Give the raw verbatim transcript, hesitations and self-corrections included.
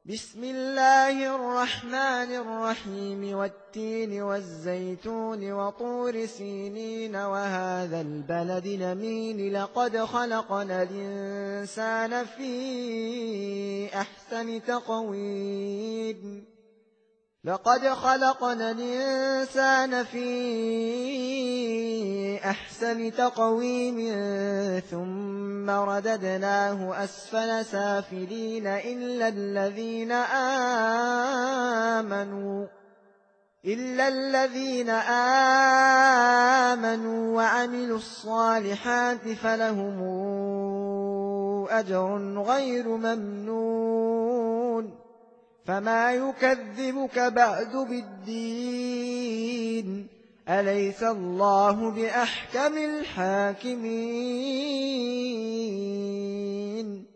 بسم الله الرحمن الرحيم والتين والزيتون وطور سينين وهذا البلد الأمين لقد خلقنا الإنسان في أحسن تقويم لقد خلقنا الإنسان في أحسن تقويم ثم رددناه أسفل سافلين إلا الذين آمنوا إلا الذين آمنوا وعملوا الصالحات فلهم أجر غير ممنون فما يكذبك بعد بالدين أليس الله بأحكم الحاكمين